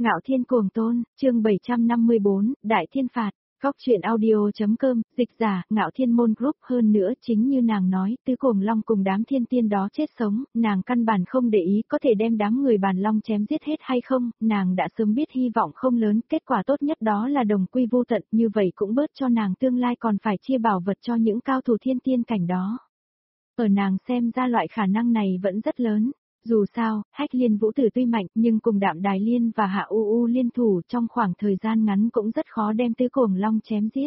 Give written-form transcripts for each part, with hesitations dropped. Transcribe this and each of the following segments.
Ngạo Thiên Cuồng Tôn, chương 754, Đại Thiên Phạt, Góc truyện audio.com, dịch giả, Ngạo Thiên Môn Group. Hơn nữa chính như nàng nói, tứ cuồng long cùng đám thiên tiên đó chết sống, nàng căn bản không để ý có thể đem đám người bàn long chém giết hết hay không, nàng đã sớm biết hy vọng không lớn, kết quả tốt nhất đó là đồng quy vô tận, như vậy cũng bớt cho nàng tương lai còn phải chia bảo vật cho những cao thủ thiên tiên cảnh đó. Ở nàng xem ra loại khả năng này vẫn rất lớn. Dù sao, Hách Liên Vũ Tử tuy mạnh nhưng cùng Đạm Đài Liên và Hạ U U liên thủ trong khoảng thời gian ngắn cũng rất khó đem tứ cuồng long chém giết.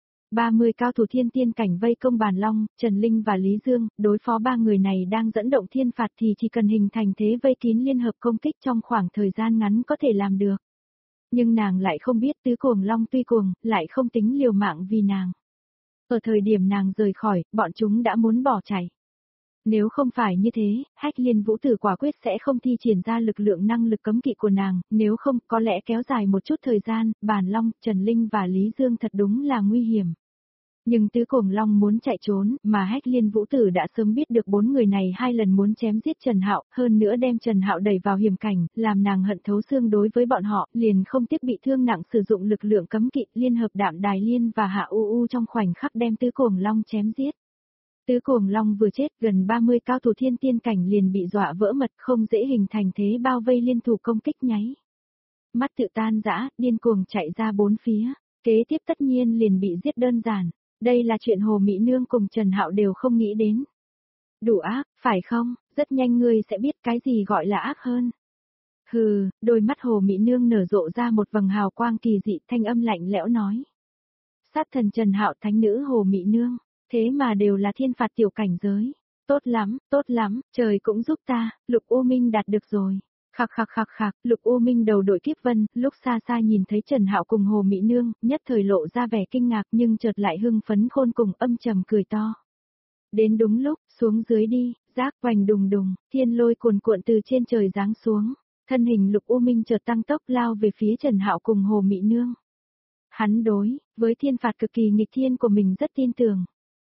30 cao thủ thiên tiên cảnh vây công bàn long, Trần Linh và Lý Dương, đối phó ba người này đang dẫn động thiên phạt thì chỉ cần hình thành thế vây kín liên hợp công kích trong khoảng thời gian ngắn có thể làm được. Nhưng nàng lại không biết tứ cuồng long tuy cuồng, lại không tính liều mạng vì nàng. Ở thời điểm nàng rời khỏi, bọn chúng đã muốn bỏ chạy. Nếu không phải như thế, Hách Liên Vũ Tử quả quyết sẽ không thi triển ra lực lượng năng lực cấm kỵ của nàng, nếu không có lẽ kéo dài một chút thời gian, Bàn Long, Trần Linh và Lý Dương thật đúng là nguy hiểm. Nhưng tứ cuồng long muốn chạy trốn, mà Hách Liên Vũ Tử đã sớm biết được bốn người này hai lần muốn chém giết Trần Hạo, hơn nữa đem Trần Hạo đẩy vào hiểm cảnh, làm nàng hận thấu xương đối với bọn họ, liền không tiếc bị thương nặng sử dụng lực lượng cấm kỵ, liên hợp Đạm Đài Liên và Hạ U U trong khoảnh khắc đem tứ cuồng long chém giết. Tứ cuồng long vừa chết, gần 30 cao thủ thiên tiên cảnh liền bị dọa vỡ mật, không dễ hình thành thế bao vây liên thủ công kích nháy. Mắt tự tan rã, điên cuồng chạy ra bốn phía, kế tiếp tất nhiên liền bị giết đơn giản. Đây là chuyện Hồ Mỹ Nương cùng Trần Hạo đều không nghĩ đến. Đủ ác, phải không? Rất nhanh ngươi sẽ biết cái gì gọi là ác hơn. Hừ, đôi mắt Hồ Mỹ Nương nở rộ ra một vầng hào quang kỳ dị, thanh âm lạnh lẽo nói. Sát thần Trần Hạo, thánh nữ Hồ Mỹ Nương. Thế mà đều là thiên phạt tiểu cảnh giới. Tốt lắm, trời cũng giúp ta, Lục U Minh đạt được rồi. Khạc, Lục U Minh đầu đội kiếp vân, lúc xa xa nhìn thấy Trần Hạo cùng Hồ Mỹ Nương, nhất thời lộ ra vẻ kinh ngạc nhưng chợt lại hưng phấn khôn cùng âm trầm cười to. Đến đúng lúc, xuống dưới đi, rác oành đùng đùng, thiên lôi cuồn cuộn từ trên trời giáng xuống, thân hình Lục U Minh chợt tăng tốc lao về phía Trần Hạo cùng Hồ Mỹ Nương. Hắn đối với thiên phạt cực kỳ nghịch thiên của mình rất tin tưởng.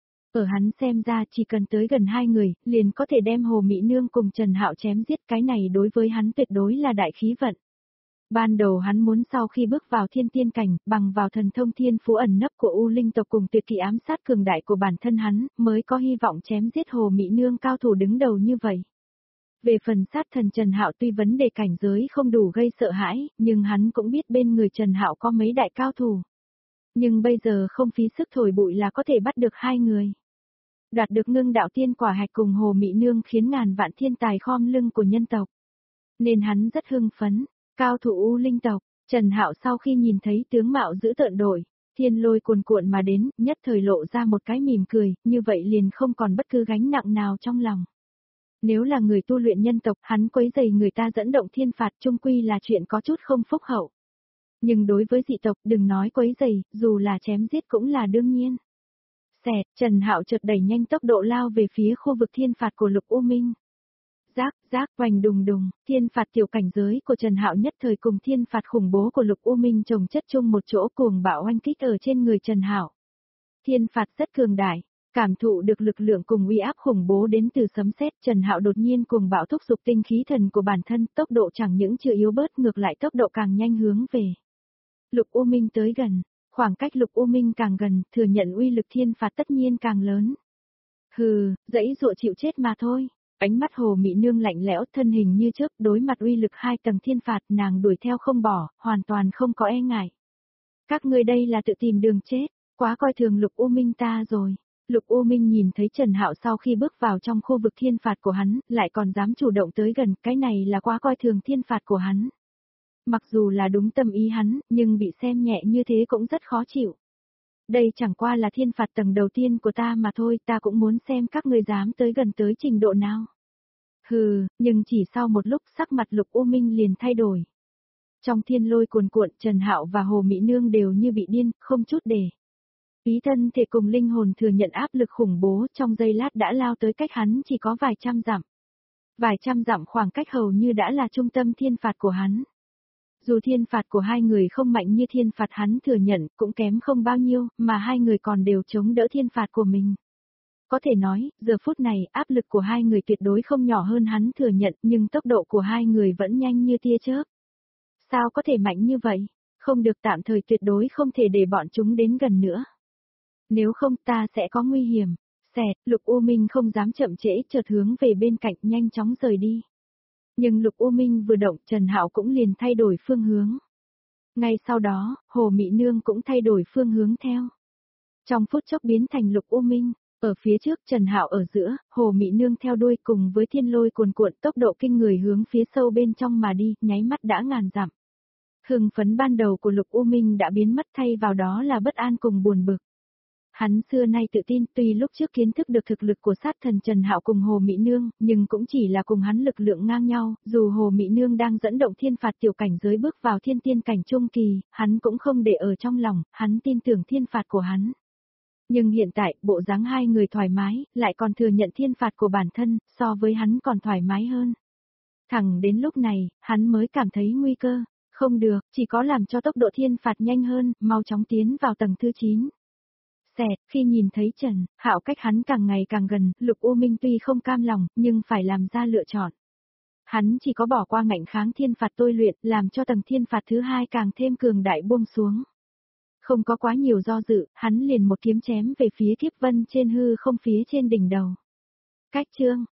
Ở hắn xem ra chỉ cần tới gần hai người, liền có thể đem Hồ Mỹ Nương cùng Trần Hạo chém giết, cái này đối với hắn tuyệt đối là đại khí vận. Ban đầu hắn muốn sau khi bước vào thiên tiên cảnh, bằng vào thần thông thiên phú ẩn nấp của U Linh tộc cùng tuyệt kỹ ám sát cường đại của bản thân hắn, mới có hy vọng chém giết Hồ Mỹ Nương cao thủ đứng đầu như vậy. Về phần sát thần Trần Hạo tuy vấn đề cảnh giới không đủ gây sợ hãi, nhưng hắn cũng biết bên người Trần Hạo có mấy đại cao thủ. Nhưng bây giờ không phí sức thổi bụi là có thể bắt được hai người. Đoạt được ngưng đạo tiên quả hạch cùng Hồ Mỹ Nương khiến ngàn vạn thiên tài khom lưng của nhân tộc. Nên hắn rất hưng phấn, cao thủ U Linh tộc, Trần Hạo sau khi nhìn thấy tướng mạo dữ tợn đổi, thiên lôi cuồn cuộn mà đến, nhất thời lộ ra một cái mỉm cười, như vậy liền không còn bất cứ gánh nặng nào trong lòng. Nếu là người tu luyện nhân tộc, hắn quấy rầy người ta dẫn động thiên phạt chung quy là chuyện có chút không phúc hậu. Nhưng đối với dị tộc, đừng nói quấy rầy, dù là chém giết cũng là đương nhiên. Xẹt, Trần Hạo chợt đẩy nhanh tốc độ lao về phía khu vực thiên phạt của Lục U Minh. Rác, oành đùng đùng, thiên phạt tiểu cảnh giới của Trần Hạo nhất thời cùng thiên phạt khủng bố của Lục U Minh chồng chất chung một chỗ cuồng bạo oanh kích ở trên người Trần Hạo. Thiên phạt rất cường đại, cảm thụ được lực lượng cùng uy áp khủng bố đến từ sấm sét, Trần Hạo đột nhiên cuồng bạo thúc giục tinh khí thần của bản thân, tốc độ chẳng những chưa yếu bớt ngược lại tốc độ càng nhanh hướng về Lục U Minh tới gần. Khoảng cách Lục U Minh càng gần, thừa nhận uy lực thiên phạt tất nhiên càng lớn. Hừ, dãy dụa chịu chết mà thôi. Ánh mắt Hồ Mỹ Nương lạnh lẽo, thân hình như trước, đối mặt uy lực hai tầng thiên phạt, nàng đuổi theo không bỏ, hoàn toàn không có e ngại. Các ngươi đây là tự tìm đường chết, quá coi thường Lục U Minh ta rồi. Lục U Minh nhìn thấy Trần Hạo sau khi bước vào trong khu vực thiên phạt của hắn, lại còn dám chủ động tới gần, cái này là quá coi thường thiên phạt của hắn. Mặc dù là đúng tâm ý hắn, nhưng bị xem nhẹ như thế cũng rất khó chịu. Đây chẳng qua là thiên phạt tầng đầu tiên của ta mà thôi, ta cũng muốn xem các ngươi dám tới gần tới trình độ nào. Hừ, nhưng chỉ sau một lúc sắc mặt Lục U Minh liền thay đổi. Trong thiên lôi cuồn cuộn, Trần Hạo và Hồ Mỹ Nương đều như bị điên, không chút để ý thân thể cùng linh hồn thừa nhận áp lực khủng bố, trong giây lát đã lao tới cách hắn chỉ có vài trăm dặm. Vài trăm dặm khoảng cách hầu như đã là trung tâm thiên phạt của hắn. Dù thiên phạt của hai người không mạnh như thiên phạt hắn thừa nhận, cũng kém không bao nhiêu, mà hai người còn đều chống đỡ thiên phạt của mình. Có thể nói, giờ phút này, áp lực của hai người tuyệt đối không nhỏ hơn hắn thừa nhận, nhưng tốc độ của hai người vẫn nhanh như tia chớp. Sao có thể mạnh như vậy? Không được, tạm thời tuyệt đối không thể để bọn chúng đến gần nữa. Nếu không ta sẽ có nguy hiểm. Xẹt, Lục U Minh không dám chậm trễ, chợt hướng về bên cạnh nhanh chóng rời đi. Nhưng Lục U Minh vừa động, Trần Hạo cũng liền thay đổi phương hướng. Ngay sau đó, Hồ Mị Nương cũng thay đổi phương hướng theo. Trong phút chốc biến thành Lục U Minh, ở phía trước Trần Hạo ở giữa, Hồ Mị Nương theo đuôi cùng với thiên lôi cuồn cuộn tốc độ kinh người hướng phía sâu bên trong mà đi, nháy mắt đã ngàn dặm. Hưng phấn ban đầu của Lục U Minh đã biến mất, thay vào đó là bất an cùng buồn bực. Hắn xưa nay tự tin, tuy lúc trước kiến thức được thực lực của sát thần Trần Hạo cùng Hồ Mị Nương, nhưng cũng chỉ là cùng hắn lực lượng ngang nhau, dù Hồ Mị Nương đang dẫn động thiên phạt tiểu cảnh giới bước vào thiên tiên cảnh trung kỳ, hắn cũng không để ở trong lòng, hắn tin tưởng thiên phạt của hắn. Nhưng hiện tại, bộ dáng hai người thoải mái, lại còn thừa nhận thiên phạt của bản thân, so với hắn còn thoải mái hơn. Thẳng đến lúc này, hắn mới cảm thấy nguy cơ, không được, chỉ có làm cho tốc độ thiên phạt nhanh hơn, mau chóng tiến vào tầng thứ 9. Xẹt, khi nhìn thấy Trần Hạo cách hắn càng ngày càng gần, Lục U Minh tuy không cam lòng, nhưng phải làm ra lựa chọn. Hắn chỉ có bỏ qua ngạnh kháng thiên phạt tôi luyện, làm cho tầng thiên phạt thứ 2 càng thêm cường đại buông xuống. Không có quá nhiều do dự, hắn liền một kiếm chém về phía Kiếp Vân trên hư không phía trên đỉnh đầu. Cách chương